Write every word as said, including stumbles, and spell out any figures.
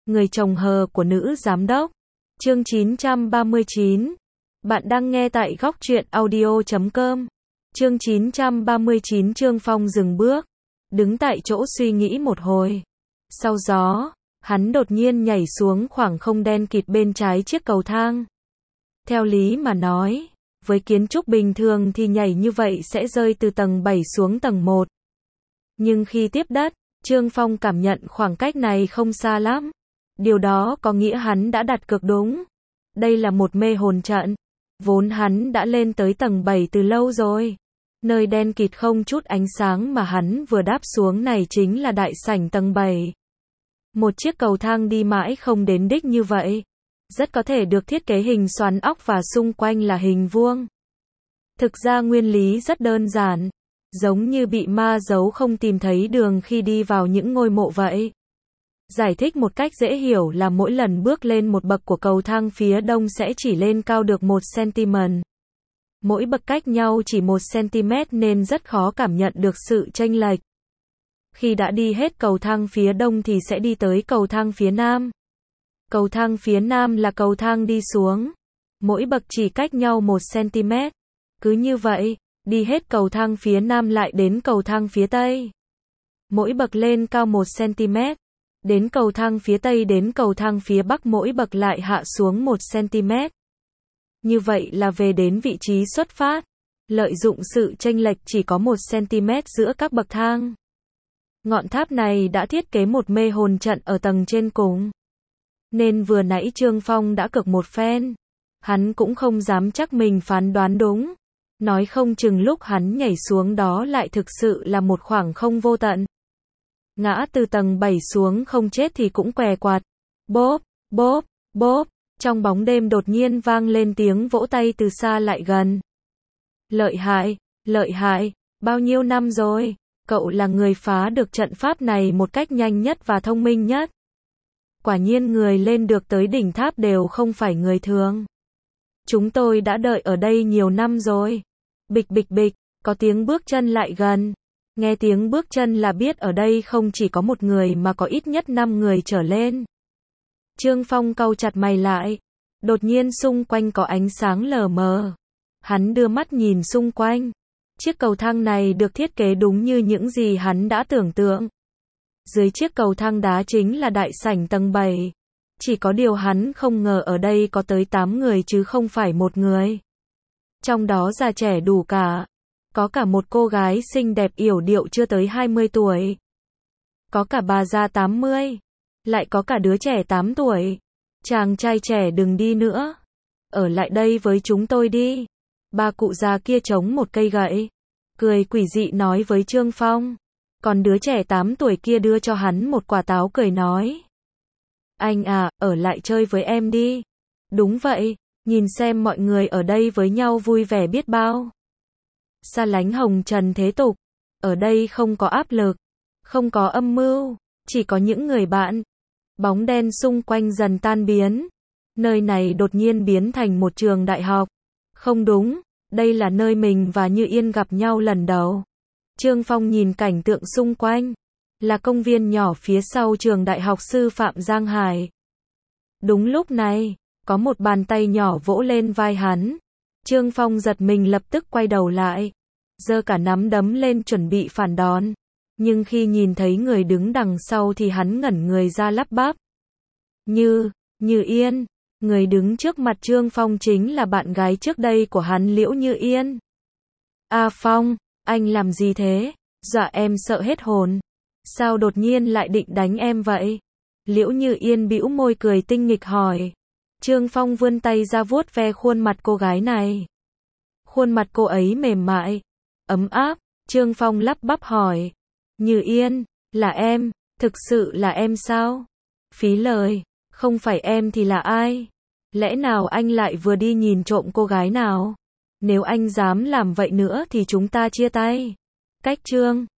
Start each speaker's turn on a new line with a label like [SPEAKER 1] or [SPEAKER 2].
[SPEAKER 1] Người chồng hờ của nữ giám đốc. Chương chín trăm ba mươi chín. Bạn đang nghe tại góc truyện audio chấm com. Chương chín trăm ba mươi chín. Trương Phong dừng bước, đứng tại chỗ suy nghĩ một hồi. Sau gió, hắn đột nhiên nhảy xuống khoảng không đen kịt bên trái chiếc cầu thang. Theo lý mà nói, với kiến trúc bình thường thì nhảy như vậy sẽ rơi từ tầng bảy xuống tầng một. Nhưng khi tiếp đất, Trương Phong cảm nhận khoảng cách này không xa lắm. Điều đó có nghĩa hắn đã đặt cược đúng. Đây là một mê hồn trận. Vốn hắn đã lên tới tầng bảy từ lâu rồi. Nơi đen kịt không chút ánh sáng mà hắn vừa đáp xuống này chính là đại sảnh tầng bảy. Một chiếc cầu thang đi mãi không đến đích như vậy. Rất có thể được thiết kế hình xoắn ốc và xung quanh là hình vuông. Thực ra nguyên lý rất đơn giản. Giống như bị ma giấu không tìm thấy đường khi đi vào những ngôi mộ vậy. Giải thích một cách dễ hiểu là mỗi lần bước lên một bậc của cầu thang phía đông sẽ chỉ lên cao được một xăng-ti-mét. Mỗi bậc cách nhau chỉ một xăng-ti-mét nên rất khó cảm nhận được sự chênh lệch. Khi đã đi hết cầu thang phía đông thì sẽ đi tới cầu thang phía nam. Cầu thang phía nam là cầu thang đi xuống. Mỗi bậc chỉ cách nhau một xăng-ti-mét. Cứ như vậy, đi hết cầu thang phía nam lại đến cầu thang phía tây. Mỗi bậc lên cao một xăng-ti-mét. Đến cầu thang phía tây đến cầu thang phía bắc mỗi bậc lại hạ xuống một xăng-ti-mét. Như vậy là về đến vị trí xuất phát. Lợi dụng sự chênh lệch chỉ có một xăng-ti-mét giữa các bậc thang. Ngọn tháp này đã thiết kế một mê hồn trận ở tầng trên cùng. Nên vừa nãy Trương Phong đã cược một phen. Hắn cũng không dám chắc mình phán đoán đúng. Nói không chừng lúc hắn nhảy xuống đó lại thực sự là một khoảng không vô tận. Ngã từ tầng bảy xuống không chết thì cũng què quạt. Bốp, bốp, bốp. Trong bóng đêm đột nhiên vang lên tiếng vỗ tay từ xa lại gần. Lợi hại, lợi hại, bao nhiêu năm rồi, cậu là người phá được trận pháp này một cách nhanh nhất và thông minh nhất. Quả nhiên người lên được tới đỉnh tháp đều không phải người thường. Chúng tôi đã đợi ở đây nhiều năm rồi. Bịch bịch bịch, có tiếng bước chân lại gần. Nghe tiếng bước chân là biết ở đây không chỉ có một người mà có ít nhất năm người trở lên. Trương Phong cau chặt mày lại. Đột nhiên xung quanh có ánh sáng lờ mờ. Hắn đưa mắt nhìn xung quanh. Chiếc cầu thang này được thiết kế đúng như những gì hắn đã tưởng tượng. Dưới chiếc cầu thang đá chính là đại sảnh tầng bảy. Chỉ có điều hắn không ngờ ở đây có tới tám người chứ không phải một người. Trong đó già trẻ đủ cả. Có cả một cô gái xinh đẹp yểu điệu chưa tới hai mươi tuổi. Có cả bà già tám mươi. Lại có cả đứa trẻ tám tuổi. Chàng trai trẻ đừng đi nữa. Ở lại đây với chúng tôi đi. Ba cụ già kia chống một cây gậy. Cười quỷ dị nói với Trương Phong. Còn đứa trẻ tám tuổi kia đưa cho hắn một quả táo cười nói. Anh à, ở lại chơi với em đi. Đúng vậy, nhìn xem mọi người ở đây với nhau vui vẻ biết bao. Xa lánh hồng trần thế tục. Ở đây không có áp lực. Không có âm mưu. Chỉ có những người bạn. Bóng đen xung quanh dần tan biến. Nơi này đột nhiên biến thành một trường đại học. Không đúng, đây là nơi mình và Như Yên gặp nhau lần đầu. Trương Phong nhìn cảnh tượng xung quanh. Là công viên nhỏ phía sau trường đại học sư phạm Giang Hải. Đúng lúc này, có một bàn tay nhỏ vỗ lên vai hắn. Trương Phong giật mình lập tức quay đầu lại. Giơ cả nắm đấm lên chuẩn bị phản đòn. Nhưng khi nhìn thấy người đứng đằng sau thì hắn ngẩn người ra lắp bắp. Như, Như Yên. Người đứng trước mặt Trương Phong chính là bạn gái trước đây của hắn Liễu Như Yên. A Phong, anh làm gì thế? Dọa em sợ hết hồn. Sao đột nhiên lại định đánh em vậy? Liễu Như Yên bĩu môi cười tinh nghịch hỏi. Trương Phong vươn tay ra vuốt ve khuôn mặt cô gái này. Khuôn mặt cô ấy mềm mại, ấm áp. Trương Phong lắp bắp hỏi. Như Yên, là em, thực sự là em sao? Phí lời, không phải em thì là ai? Lẽ nào anh lại vừa đi nhìn trộm cô gái nào? Nếu anh dám làm vậy nữa thì chúng ta chia tay. Cách Trương